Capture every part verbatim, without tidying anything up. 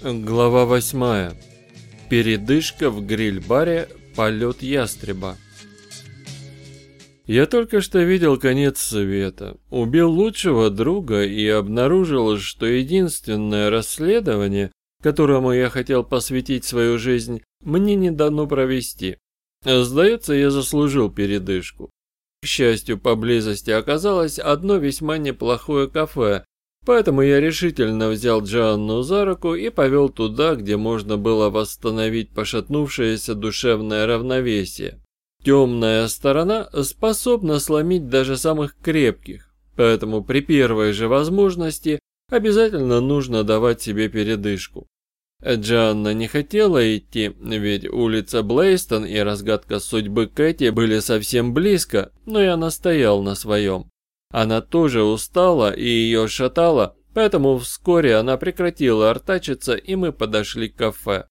Глава восьмая. Передышка в гриль-баре «Полет ястреба». Я только что видел конец света, убил лучшего друга и обнаружил, что единственное расследование, которому я хотел посвятить свою жизнь, мне не дано провести. Сдается, я заслужил передышку. К счастью, поблизости оказалось одно весьма неплохое кафе, поэтому я решительно взял Джоанну за руку и повел туда, где можно было восстановить пошатнувшееся душевное равновесие. Темная сторона способна сломить даже самых крепких, поэтому при первой же возможности обязательно нужно давать себе передышку. Джоанна не хотела идти, ведь улица Блейстон и разгадка судьбы Кэти были совсем близко, но я настоял на своем. Она тоже устала и ее шатало, поэтому вскоре она прекратила артачиться, и мы подошли к кафе.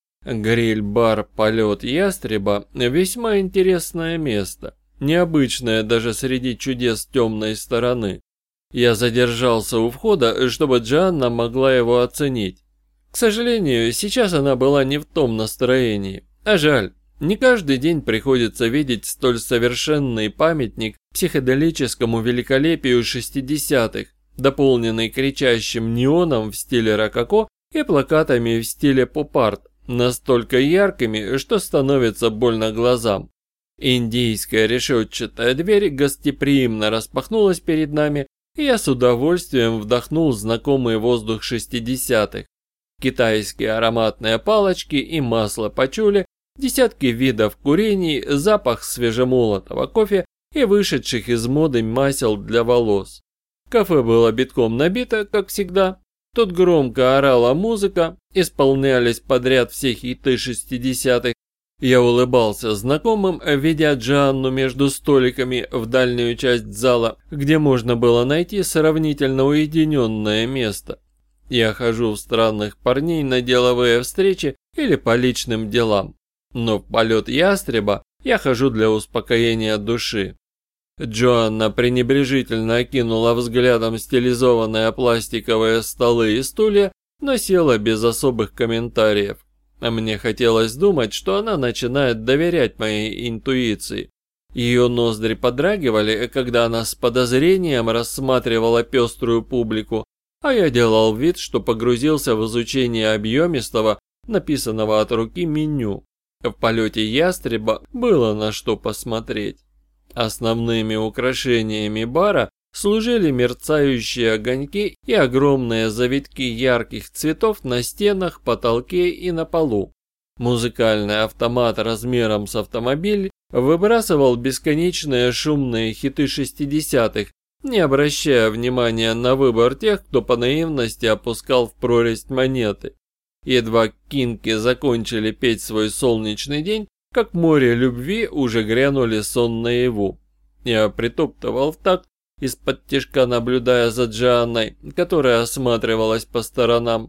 Гриль-бар «Полет ястреба» – весьма интересное место, необычное даже среди чудес темной стороны. Я задержался у входа, чтобы Джоанна могла его оценить. К сожалению, сейчас она была не в том настроении, а жаль. Не каждый день приходится видеть столь совершенный памятник психоделическому великолепию шестидесятых, дополненный кричащим неоном в стиле рококо и плакатами в стиле поп-арт, настолько яркими, что становится больно глазам. Индийская решетчатая дверь гостеприимно распахнулась перед нами, и я с удовольствием вдохнул знакомый воздух шестидесятых. Китайские ароматные палочки и масло пачули, десятки видов курений, запах свежемолотого кофе и вышедших из моды масел для волос. Кафе было битком набито, как всегда. Тут громко орала музыка, исполнялись подряд все хиты шестидесятых. Я улыбался знакомым, ведя Джоанну между столиками в дальнюю часть зала, где можно было найти сравнительно уединенное место. Я хожу в странных парней на деловые встречи или по личным делам. Но в полет ястреба я хожу для успокоения души. Джоанна пренебрежительно окинула взглядом стилизованные пластиковые столы и стулья, но села без особых комментариев. А мне хотелось думать, что она начинает доверять моей интуиции. Ее ноздри подрагивали, когда она с подозрением рассматривала пеструю публику, а я делал вид, что погрузился в изучение объемистого, написанного от руки меню. В полете ястреба было на что посмотреть. Основными украшениями бара служили мерцающие огоньки и огромные завитки ярких цветов на стенах, потолке и на полу. Музыкальный автомат размером с автомобиль выбрасывал бесконечные шумные хиты шестидесятых, не обращая внимания на выбор тех, кто по наивности опускал в прорезь монеты. Едва кинки закончили петь свой солнечный день, как море любви уже грянули сон наяву. Я притоптывал в такт, из-под тишка наблюдая за Джоанной, которая осматривалась по сторонам.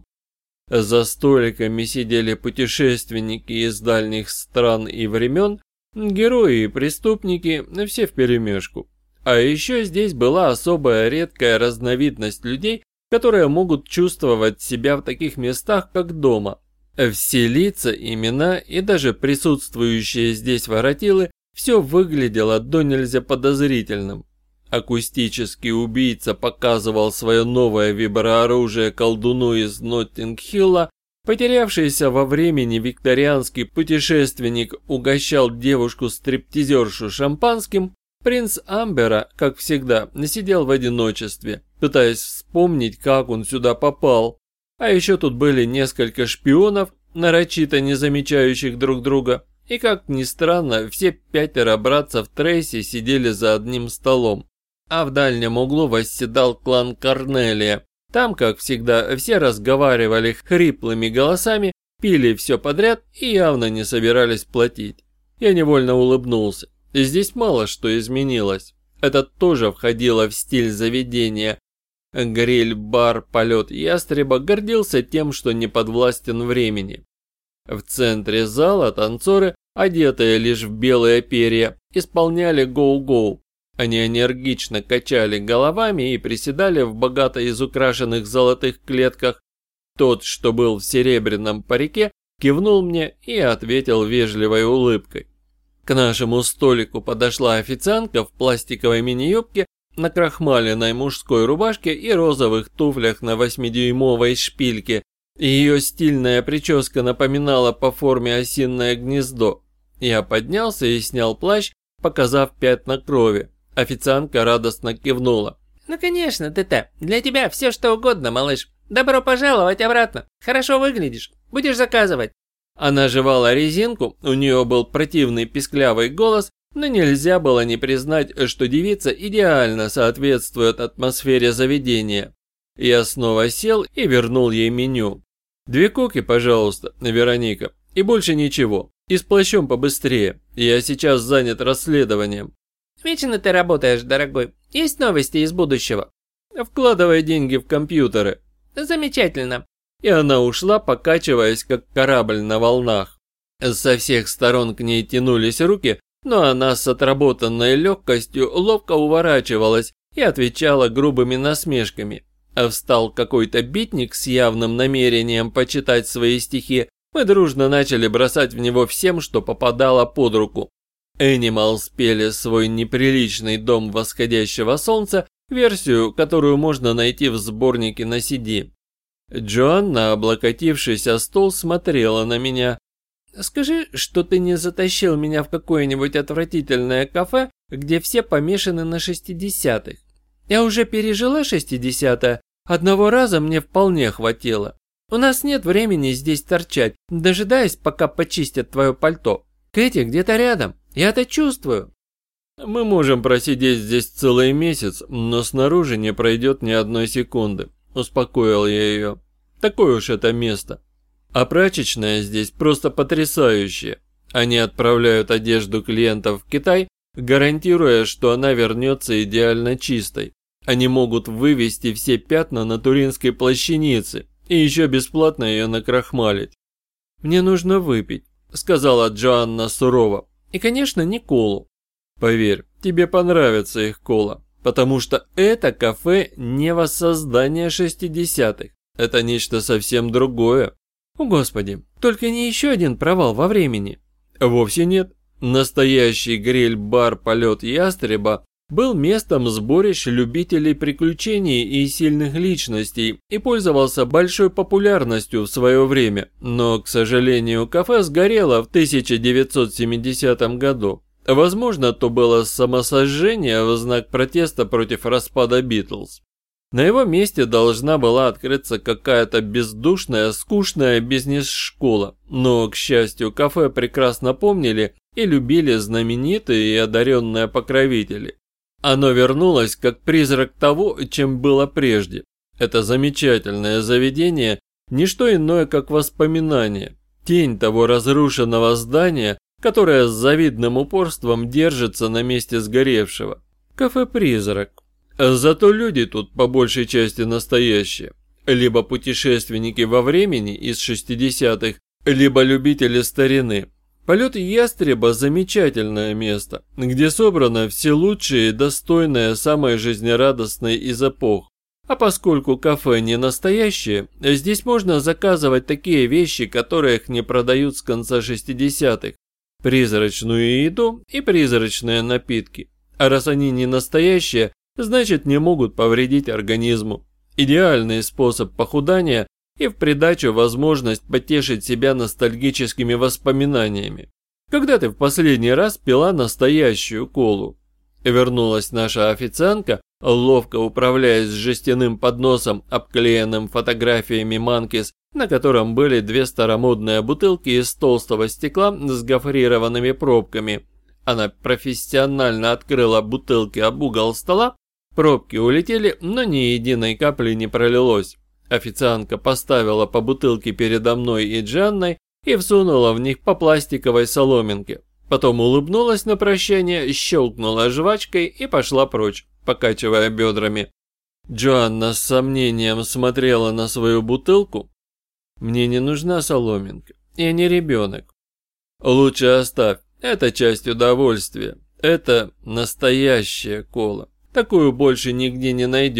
За столиками сидели путешественники из дальних стран и времен, герои и преступники, все вперемешку. А еще здесь была особая редкая разновидность людей, которые могут чувствовать себя в таких местах, как дома. Все лица, имена и даже присутствующие здесь воротилы, все выглядело до нельзя подозрительным. Акустический убийца показывал свое новое виброоружие колдуну из Ноттинг-Хилла, потерявшийся во времени викторианский путешественник угощал девушку-стриптизершу шампанским. Принц Амбера, как всегда, сидел в одиночестве, пытаясь вспомнить, как он сюда попал. А еще тут были несколько шпионов, нарочито не замечающих друг друга, и, как ни странно, все пятеро братцев Трейси сидели за одним столом. А в дальнем углу восседал клан Корнелия. Там, как всегда, все разговаривали хриплыми голосами, пили все подряд и явно не собирались платить. Я невольно улыбнулся. Здесь мало что изменилось. Это тоже входило в стиль заведения. Гриль-бар «Полет ястреба» гордился тем, что не подвластен времени. В центре зала танцоры, одетые лишь в белые перья, исполняли гоу-гоу. Они энергично качали головами и приседали в богато изукрашенных золотых клетках. Тот, что был в серебряном парике, кивнул мне и ответил вежливой улыбкой. К нашему столику подошла официантка в пластиковой мини-юбке, на крахмаленной мужской рубашке и розовых туфлях на восьмидюймовой шпильке. Ее стильная прическа напоминала по форме осиное гнездо. Я поднялся и снял плащ, показав пятна крови. Официантка радостно кивнула. «Ну конечно, ТТ, для тебя все что угодно, малыш. Добро пожаловать обратно. Хорошо выглядишь. Будешь заказывать». Она жевала резинку, у нее был противный писклявый голос, но нельзя было не признать, что девица идеально соответствует атмосфере заведения. Я снова сел и вернул ей меню. «Две коки, пожалуйста, Вероника, и больше ничего. И с плащом побыстрее, я сейчас занят расследованием». «Вечно ты работаешь, дорогой. Есть новости из будущего?» «Вкладывай деньги в компьютеры». «Замечательно». И она ушла, покачиваясь, как корабль на волнах. Со всех сторон к ней тянулись руки, но она с отработанной легкостью ловко уворачивалась и отвечала грубыми насмешками. А встал какой-то битник с явным намерением почитать свои стихи, мы дружно начали бросать в него всем, что попадало под руку. Animals спели свой неприличный дом восходящего солнца, версию, которую можно найти в сборнике на си ди. Джоанна, облокотившись о стол, смотрела на меня. «Скажи, что ты не затащил меня в какое-нибудь отвратительное кафе, где все помешаны на шестидесятых. Я уже пережила шестидесятое, одного раза мне вполне хватило. У нас нет времени здесь торчать, дожидаясь, пока почистят твое пальто. Кэти где-то рядом, я это чувствую». «Мы можем просидеть здесь целый месяц, но снаружи не пройдет ни одной секунды», – успокоил я ее. «Такое уж это место. А прачечная здесь просто потрясающая. Они отправляют одежду клиентов в Китай, гарантируя, что она вернется идеально чистой. Они могут вывести все пятна на туринской плащанице и еще бесплатно ее накрахмалить». «Мне нужно выпить», – сказала Джоанна сурово. «И, конечно, не колу». «Поверь, тебе понравится их кола, потому что это кафе не воссоздание шестидесятых. Это нечто совсем другое». «О, Господи, только не еще один провал во времени». «Вовсе нет. Настоящий гриль-бар «Полет ястреба» был местом сборищ любителей приключений и сильных личностей и пользовался большой популярностью в свое время, но, к сожалению, кафе сгорело в тысяча девятьсот семидесятом году. Возможно, то было самосожжение в знак протеста против распада Битлз. На его месте должна была открыться какая-то бездушная, скучная бизнес-школа, но, к счастью, кафе прекрасно помнили и любили знаменитые и одаренные покровители. Оно вернулось как призрак того, чем было прежде. Это замечательное заведение – не что иное, как воспоминание, тень того разрушенного здания, которое с завидным упорством держится на месте сгоревшего. Кафе-призрак. Зато люди тут по большей части настоящие. Либо путешественники во времени из шестидесятых, либо любители старины. Полет ястреба – замечательное место, где собрано все лучшее и достойное самой жизнерадостной из эпох. А поскольку кафе не настоящее, здесь можно заказывать такие вещи, которых не продают с конца шестидесятых. Призрачную еду и призрачные напитки. А раз они не настоящие, значит не могут повредить организму. Идеальный способ похудания и в придачу возможность потешить себя ностальгическими воспоминаниями. Когда ты в последний раз пила настоящую колу? Вернулась наша официантка, ловко управляясь с жестяным подносом, обклеенным фотографиями Манкис, на котором были две старомодные бутылки из толстого стекла с гофрированными пробками. Она профессионально открыла бутылки об угол стола, пробки улетели, но ни единой капли не пролилось. Официантка поставила по бутылке передо мной и Джанной и всунула в них по пластиковой соломинке. Потом улыбнулась на прощание, щелкнула жвачкой и пошла прочь, покачивая бедрами. Джоанна с сомнением смотрела на свою бутылку. «Мне не нужна соломинка, я не ребенок». «Лучше оставь, это часть удовольствия, это настоящая кола. Такую больше нигде не найдешь,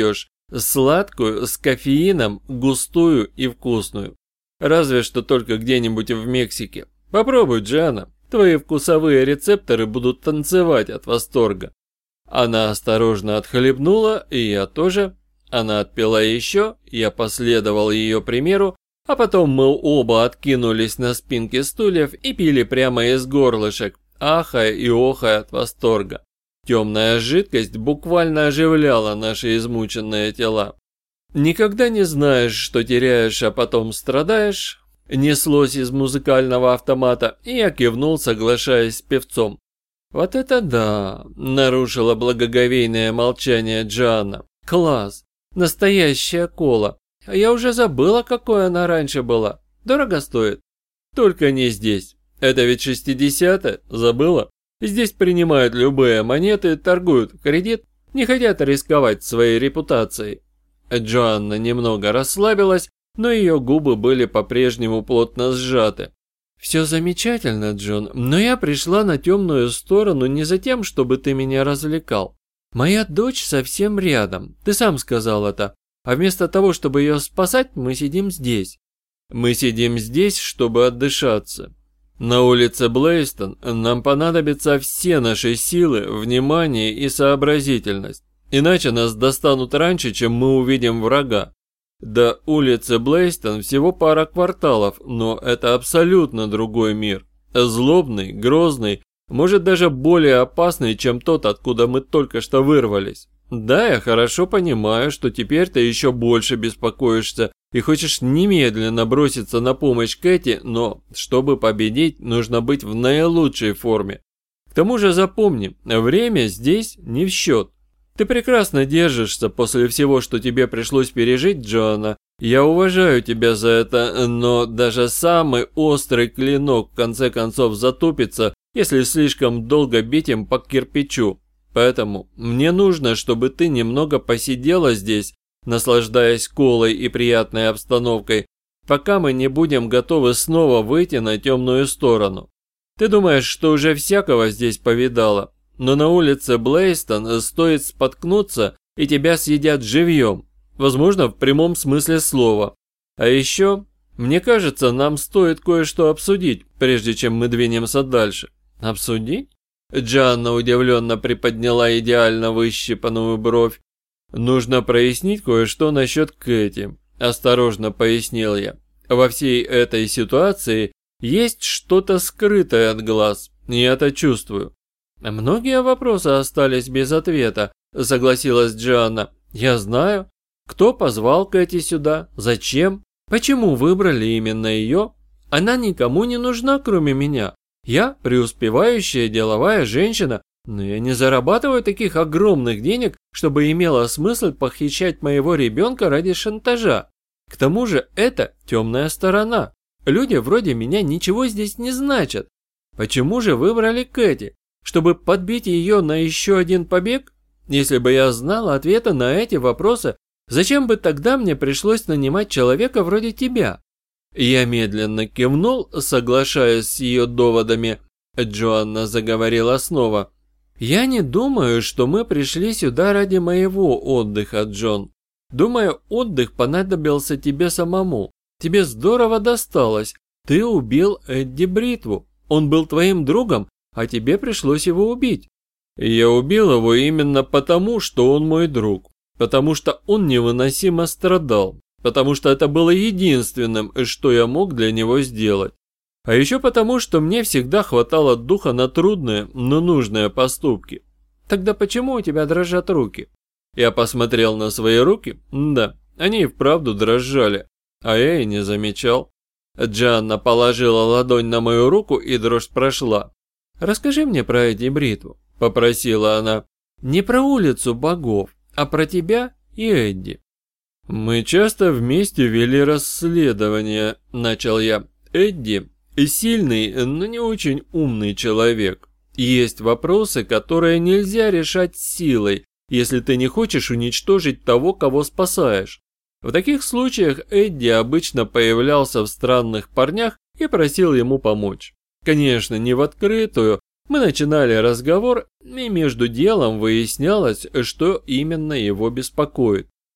Сладкую, с кофеином, густую и вкусную. Разве что только где-нибудь в Мексике. Попробуй, Джианна. Твои вкусовые рецепторы будут танцевать от восторга. Она осторожно отхлебнула, и я тоже. Она отпила еще, я последовал ее примеру, а потом мы оба откинулись на спинки стульев и пили прямо из горлышек, ахая и охая от восторга. Темная жидкость буквально оживляла наши измученные тела. «Никогда не знаешь, что теряешь, а потом страдаешь», неслось из музыкального автомата, и я кивнул, соглашаясь с певцом. «Вот это да!» – нарушила благоговейное молчание Джианна. «Класс! Настоящая кола! Я уже забыла, какой она раньше была. Дорого стоит?» «Только не здесь. Это ведь шестидесятые, забыла? Здесь принимают любые монеты, торгуют в кредит, не хотят рисковать своей репутацией». Джоанна немного расслабилась, но ее губы были по-прежнему плотно сжаты. «Все замечательно, Джон, но я пришла на темную сторону не за тем, чтобы ты меня развлекал. Моя дочь совсем рядом, ты сам сказал это, а вместо того, чтобы ее спасать, мы сидим здесь. Мы сидим здесь, чтобы отдышаться. На улице Блейстон нам понадобятся все наши силы, внимание и сообразительность, иначе нас достанут раньше, чем мы увидим врага. До улицы Блейстон всего пара кварталов, но это абсолютно другой мир. Злобный, грозный, может даже более опасный, чем тот, откуда мы только что вырвались. Да, я хорошо понимаю, что теперь ты еще больше беспокоишься и хочешь немедленно броситься на помощь Кэти, но, чтобы победить, нужно быть в наилучшей форме. К тому же запомни, время здесь не в счет. Ты прекрасно держишься после всего, что тебе пришлось пережить, Джоанна. Я уважаю тебя за это, но даже самый острый клинок в конце концов затупится, если слишком долго бить им по кирпичу. Поэтому мне нужно, чтобы ты немного посидела здесь, наслаждаясь колой и приятной обстановкой, пока мы не будем готовы снова выйти на темную сторону. Ты думаешь, что уже всякого здесь повидала? Но на улице Блейстон стоит споткнуться, и тебя съедят живьем. Возможно, в прямом смысле слова. А еще, мне кажется, нам стоит кое-что обсудить, прежде чем мы двинемся дальше. Обсудить? Джанна удивленно приподняла идеально выщипанную бровь. Нужно прояснить кое-что насчет Кэти, осторожно пояснил я. Во всей этой ситуации есть что-то скрытое от глаз, и я это чувствую. «Многие вопросы остались без ответа», — согласилась Джианна. «Я знаю. Кто позвал Кэти сюда? Зачем? Почему выбрали именно ее? Она никому не нужна, кроме меня. Я преуспевающая деловая женщина, но я не зарабатываю таких огромных денег, чтобы имело смысл похищать моего ребенка ради шантажа. К тому же это темная сторона. Люди вроде меня ничего здесь не значат. Почему же выбрали Кэти? Чтобы подбить ее на еще один побег? Если бы я знала ответы на эти вопросы, зачем бы тогда мне пришлось нанимать человека вроде тебя?» Я медленно кивнул, соглашаясь с ее доводами. Джоанна заговорила снова. «Я не думаю, что мы пришли сюда ради моего отдыха, Джон. Думаю, отдых понадобился тебе самому. Тебе здорово досталось. Ты убил Эдди Бритву. Он был твоим другом, а тебе пришлось его убить. Я убил его именно потому, что он мой друг, потому что он невыносимо страдал, потому что это было единственным, что я мог для него сделать. А еще потому, что мне всегда хватало духа на трудные, но нужные поступки. Тогда почему у тебя дрожат руки?» Я посмотрел на свои руки, да, они и вправду дрожали, а я и не замечал. Джанна положила ладонь на мою руку, и дрожь прошла. «Расскажи мне про Эдди Бритву», — попросила она. «Не про улицу богов, а про тебя и Эдди». «Мы часто вместе вели расследование», — начал я. «Эдди сильный, но не очень умный человек. Есть вопросы, которые нельзя решать силой, если ты не хочешь уничтожить того, кого спасаешь. В таких случаях Эдди обычно появлялся в странных парнях и просил ему помочь. Конечно, не в открытую. Мы начинали разговор, и между делом выяснялось, что именно его беспокоит.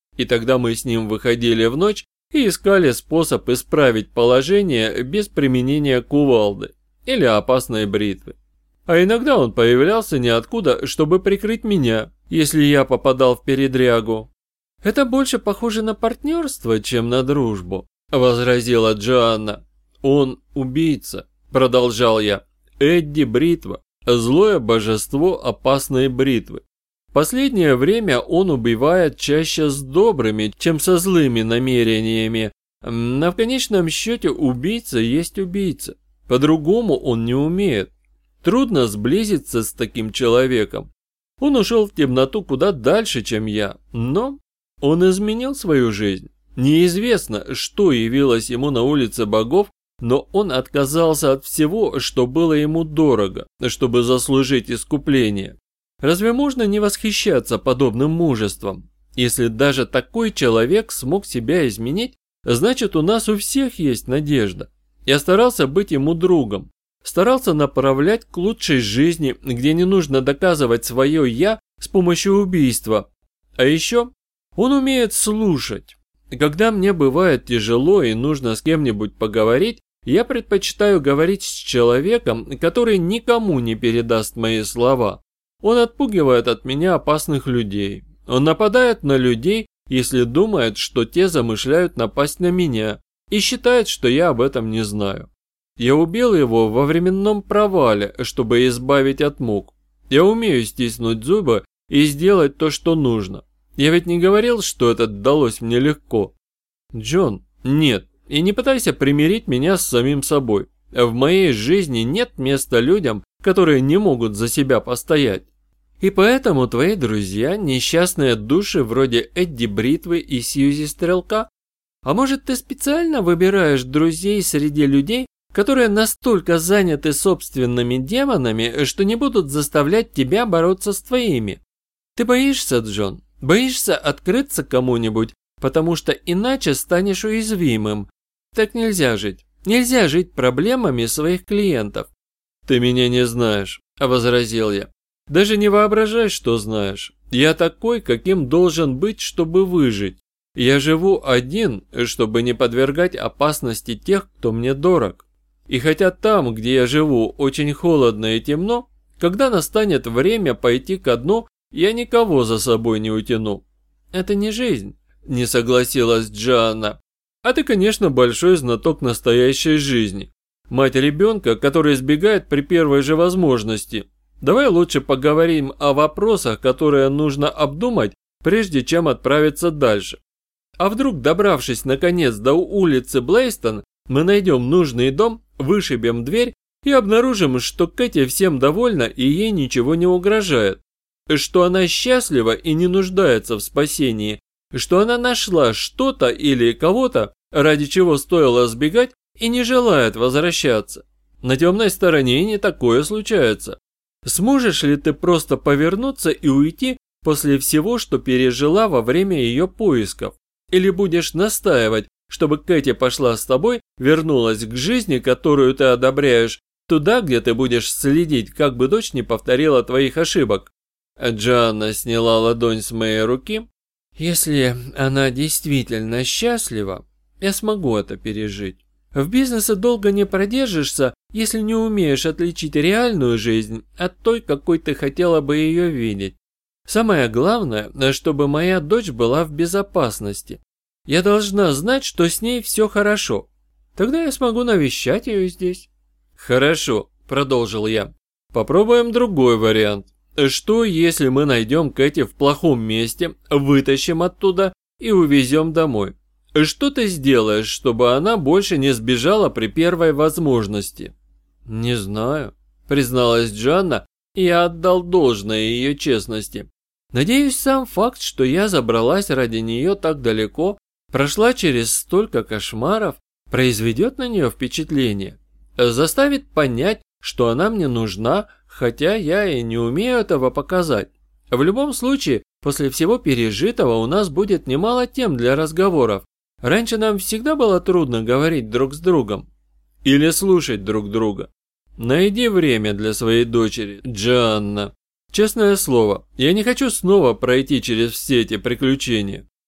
И тогда мы с ним выходили в ночь и искали способ исправить положение без применения кувалды или опасной бритвы. А иногда он появлялся ниоткуда, чтобы прикрыть меня, если я попадал в передрягу. «Это больше похоже на партнерство, чем на дружбу», – возразила Джоанна. «Он убийца», – продолжал я. «Эдди Бритва, злое божество опасной бритвы. В последнее время он убивает чаще с добрыми, чем со злыми намерениями. Но в конечном счете убийца есть убийца. По-другому он не умеет. Трудно сблизиться с таким человеком. Он ушел в темноту куда дальше, чем я, но он изменил свою жизнь. Неизвестно, что явилось ему на улице богов, но он отказался от всего, что было ему дорого, чтобы заслужить искупление. Разве можно не восхищаться подобным мужеством? Если даже такой человек смог себя изменить, значит, у нас у всех есть надежда. Я старался быть ему другом. Старался направлять к лучшей жизни, где не нужно доказывать свое «я» с помощью убийства. А еще он умеет слушать. Когда мне бывает тяжело и нужно с кем-нибудь поговорить, я предпочитаю говорить с человеком, который никому не передаст мои слова. Он отпугивает от меня опасных людей. Он нападает на людей, если думает, что те замышляют напасть на меня, и считает, что я об этом не знаю. Я убил его во временном провале, чтобы избавить от мук. Я умею стиснуть зубы и сделать то, что нужно. Я ведь не говорил, что это далось мне легко. Джон, нет, и не пытайся примирить меня с самим собой. В моей жизни нет места людям, которые не могут за себя постоять. И поэтому твои друзья – несчастные души вроде Эдди Бритвы и Сьюзи Стрелка? А может, ты специально выбираешь друзей среди людей, которые настолько заняты собственными демонами, что не будут заставлять тебя бороться с твоими? Ты боишься, Джон? Боишься открыться кому-нибудь, потому что иначе станешь уязвимым. Так нельзя жить. Нельзя жить проблемами своих клиентов. Ты меня не знаешь, возразил я. Даже не воображай, что знаешь. Я такой, каким должен быть, чтобы выжить. Я живу один, чтобы не подвергать опасности тех, кто мне дорог. И хотя там, где я живу, очень холодно и темно, когда настанет время пойти ко дну, я никого за собой не утяну. Это не жизнь, не согласилась Джоанна. А ты, конечно, большой знаток настоящей жизни. Мать ребенка, который избегает при первой же возможности. Давай лучше поговорим о вопросах, которые нужно обдумать, прежде чем отправиться дальше. А вдруг, добравшись наконец до улицы Блейстон, мы найдем нужный дом, вышибем дверь и обнаружим, что Кэти всем довольна и ей ничего не угрожает. Что она счастлива и не нуждается в спасении. Что она нашла что-то или кого-то, ради чего стоило сбегать, и не желает возвращаться. На темной стороне не такое случается. Сможешь ли ты просто повернуться и уйти после всего, что пережила во время ее поисков? Или будешь настаивать, чтобы Кэти пошла с тобой, вернулась к жизни, которую ты одобряешь, туда, где ты будешь следить, как бы дочь не повторила твоих ошибок? Джоанна сняла ладонь с моей руки. Если она действительно счастлива, я смогу это пережить. В бизнесе долго не продержишься, если не умеешь отличить реальную жизнь от той, какой ты хотела бы ее видеть. Самое главное, чтобы моя дочь была в безопасности. Я должна знать, что с ней все хорошо. Тогда я смогу навещать ее здесь. Хорошо, продолжил я. Попробуем другой вариант. Что, если мы найдем Кэти в плохом месте, вытащим оттуда и увезем домой? Что ты сделаешь, чтобы она больше не сбежала при первой возможности? Не знаю, призналась Джоанна, и я отдал должное ее честности. Надеюсь, сам факт, что я забралась ради нее так далеко, прошла через столько кошмаров, произведет на нее впечатление. Заставит понять, что она мне нужна, хотя я и не умею этого показать. В любом случае, после всего пережитого у нас будет немало тем для разговоров. Раньше нам всегда было трудно говорить друг с другом. Или слушать друг друга. Найди время для своей дочери, Джоанна. Честное слово, я не хочу снова пройти через все эти приключения.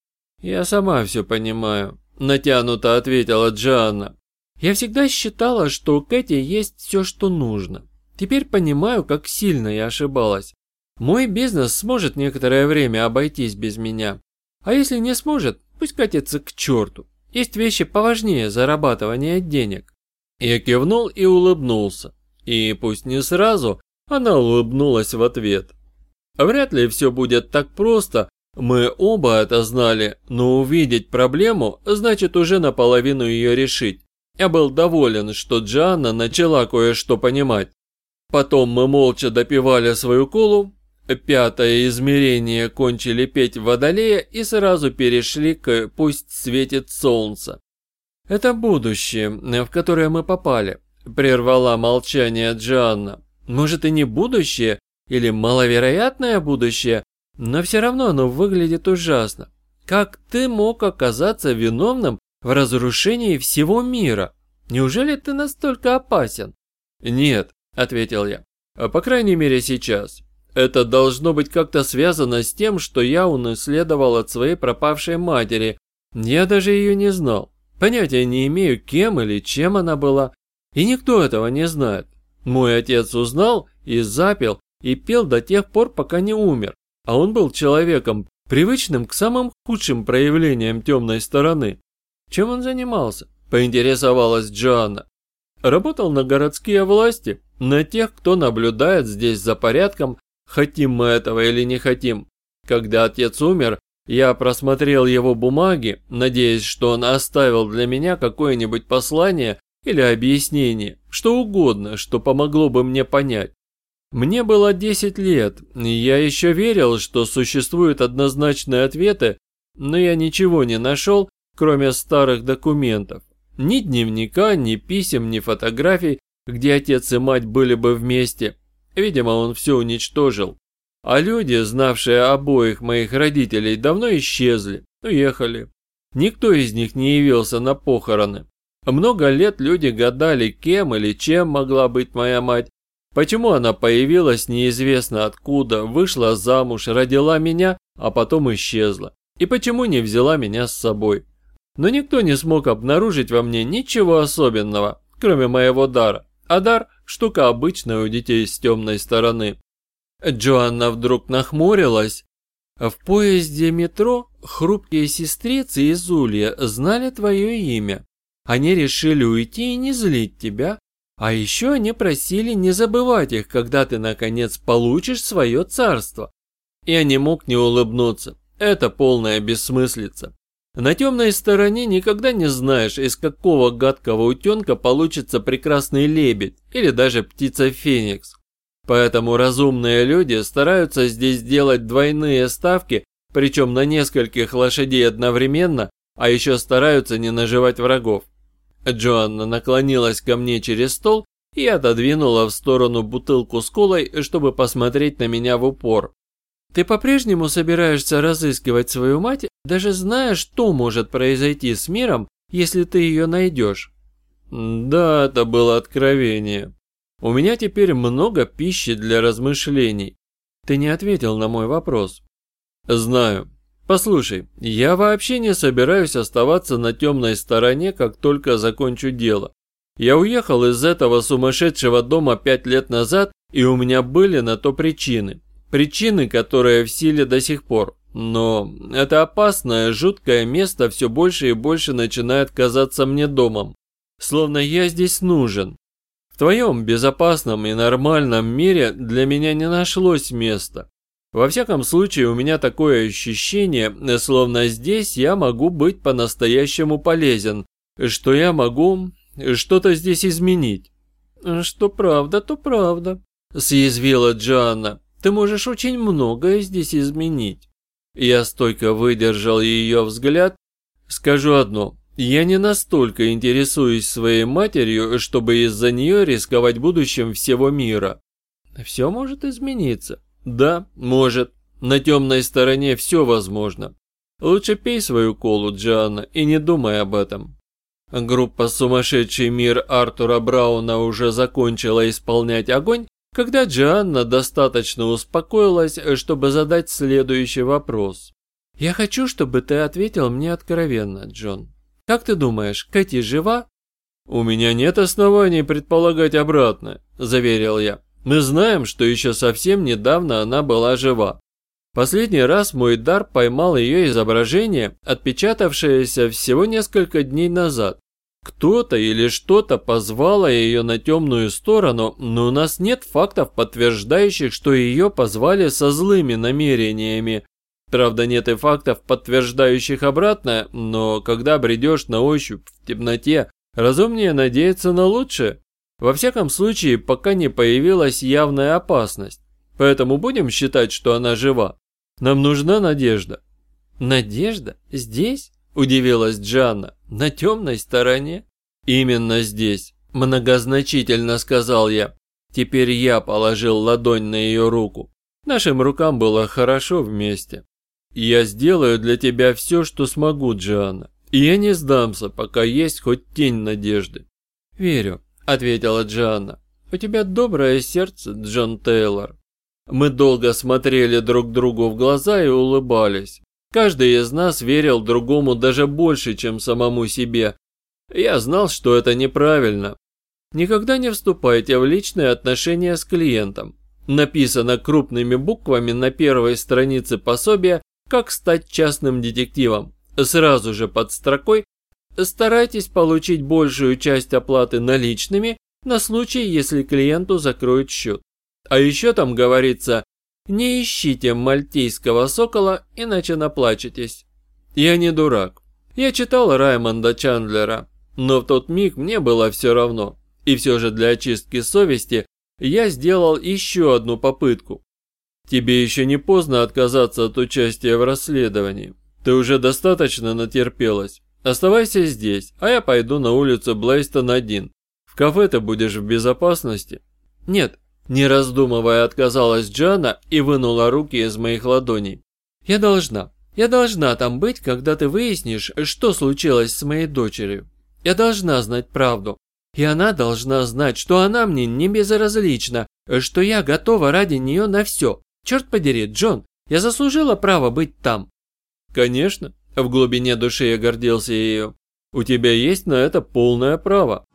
«Я сама все понимаю», – натянуто ответила Джоанна. «Я всегда считала, что у Кэти есть все, что нужно. Теперь понимаю, как сильно я ошибалась. Мой бизнес сможет некоторое время обойтись без меня. А если не сможет, пусть катится к черту. Есть вещи поважнее зарабатывания денег». Я кивнул и улыбнулся. И пусть не сразу, она улыбнулась в ответ. Вряд ли все будет так просто, мы оба это знали, но увидеть проблему значит уже наполовину ее решить. Я был доволен, что Джоанна начала кое-что понимать. Потом мы молча допивали свою колу, пятое измерение кончили петь в Водолея и сразу перешли к «Пусть светит солнце». «Это будущее, в которое мы попали», – прервала молчание Джоанна. «Может и не будущее, или маловероятное будущее, но все равно оно выглядит ужасно. Как ты мог оказаться виновным в разрушении всего мира? Неужели ты настолько опасен?» «Нет», – ответил я, – «по крайней мере сейчас. Это должно быть как-то связано с тем, что я унаследовал от своей пропавшей матери. Я даже ее не знал. Понятия не имею, кем или чем она была. И никто этого не знает. Мой отец узнал и запил, и пел до тех пор, пока не умер. А он был человеком, привычным к самым худшим проявлениям темной стороны. Чем он занимался? Поинтересовалась Джоанна. Работал на городские власти, на тех, кто наблюдает здесь за порядком, хотим мы этого или не хотим. Когда отец умер, я просмотрел его бумаги, надеясь, что он оставил для меня какое-нибудь послание или объяснение, что угодно, что помогло бы мне понять. Мне было десять лет, и я еще верил, что существуют однозначные ответы, но я ничего не нашел, кроме старых документов. Ни дневника, ни писем, ни фотографий, где отец и мать были бы вместе. Видимо, он все уничтожил. А люди, знавшие обоих моих родителей, давно исчезли, уехали. Никто из них не явился на похороны. Много лет люди гадали, кем или чем могла быть моя мать. Почему она появилась неизвестно откуда, вышла замуж, родила меня, а потом исчезла. И почему не взяла меня с собой. Но никто не смог обнаружить во мне ничего особенного, кроме моего дара. А дар – штука обычная у детей с темной стороны. Джоанна вдруг нахмурилась. В поезде метро хрупкие сестрицы из Улья знали твое имя. Они решили уйти и не злить тебя. А еще они просили не забывать их, когда ты наконец получишь свое царство. Я не мог не улыбнуться. Это полная бессмыслица. На темной стороне никогда не знаешь, из какого гадкого утенка получится прекрасный лебедь или даже птица-феникс. Поэтому разумные люди стараются здесь делать двойные ставки, причем на нескольких лошадей одновременно, а еще стараются не наживать врагов. Джоанна наклонилась ко мне через стол и отодвинула в сторону бутылку с колой, чтобы посмотреть на меня в упор. «Ты по-прежнему собираешься разыскивать свою мать, даже зная, что может произойти с миром, если ты ее найдешь?» Да, это было откровение. У меня теперь много пищи для размышлений. Ты не ответил на мой вопрос. Знаю. Послушай, я вообще не собираюсь оставаться на темной стороне, как только закончу дело. Я уехал из этого сумасшедшего дома пять лет назад, и у меня были на то причины. Причины, которые в силе до сих пор. Но это опасное, жуткое место все больше и больше начинает казаться мне домом. Словно я здесь нужен. В твоем безопасном и нормальном мире для меня не нашлось места. Во всяком случае, у меня такое ощущение, словно здесь я могу быть по-настоящему полезен, что я могу что-то здесь изменить. Что правда, то правда, съязвила Джоанна. Ты можешь очень многое здесь изменить. Я стойко выдержал ее взгляд. Скажу одно. Я не настолько интересуюсь своей матерью, чтобы из-за нее рисковать будущим всего мира. Все может измениться. Да, может. На темной стороне все возможно. Лучше пей свою колу, Джоанна, и не думай об этом. Группа «Сумасшедший мир» Артура Брауна уже закончила исполнять огонь, когда Джоанна достаточно успокоилась, чтобы задать следующий вопрос. Я хочу, чтобы ты ответил мне откровенно, Джон. Как ты думаешь, Кэти жива? У меня нет оснований предполагать обратное, заверил я. Мы знаем, что еще совсем недавно она была жива. Последний раз мой дар поймал ее изображение, отпечатавшееся всего несколько дней назад. Кто-то или что-то позвало ее на темную сторону, но у нас нет фактов, подтверждающих, что ее позвали со злыми намерениями. Правда, нет и фактов, подтверждающих обратное, но когда бредешь на ощупь в темноте, разумнее надеяться на лучшее. Во всяком случае, пока не появилась явная опасность. Поэтому будем считать, что она жива. Нам нужна надежда. Надежда? Здесь? Удивилась Джанна. На темной стороне? Именно здесь, многозначительно сказал я. Теперь я положил ладонь на ее руку. Нашим рукам было хорошо вместе. Я сделаю для тебя все, что смогу, Джанна. И я не сдамся, пока есть хоть тень надежды. Верю, ответила Джанна. У тебя доброе сердце, Джон Тейлор. Мы долго смотрели друг другу в глаза и улыбались. Каждый из нас верил другому даже больше, чем самому себе. Я знал, что это неправильно. Никогда не вступайте в личные отношения с клиентом. Написано крупными буквами на первой странице пособия «Как стать частным детективом». Сразу же под строкой «Старайтесь получить большую часть оплаты наличными на случай, если клиенту закроют счет». А еще там говорится «Не ищите мальтийского сокола, иначе наплачетесь». Я не дурак. Я читал Раймонда Чандлера, но в тот миг мне было все равно. И все же для очистки совести я сделал еще одну попытку. Тебе еще не поздно отказаться от участия в расследовании. Ты уже достаточно натерпелась. Оставайся здесь, а я пойду на улицу Блейстон один. В кафе ты будешь в безопасности? Нет. Не раздумывая, отказалась Джанна и вынула руки из моих ладоней. Я должна. Я должна там быть, когда ты выяснишь, что случилось с моей дочерью. Я должна знать правду. И она должна знать, что она мне не безразлична, что я готова ради нее на все. Черт подери, Джон, я заслужила право быть там. Конечно, в глубине души я гордился ею. У тебя есть на это полное право.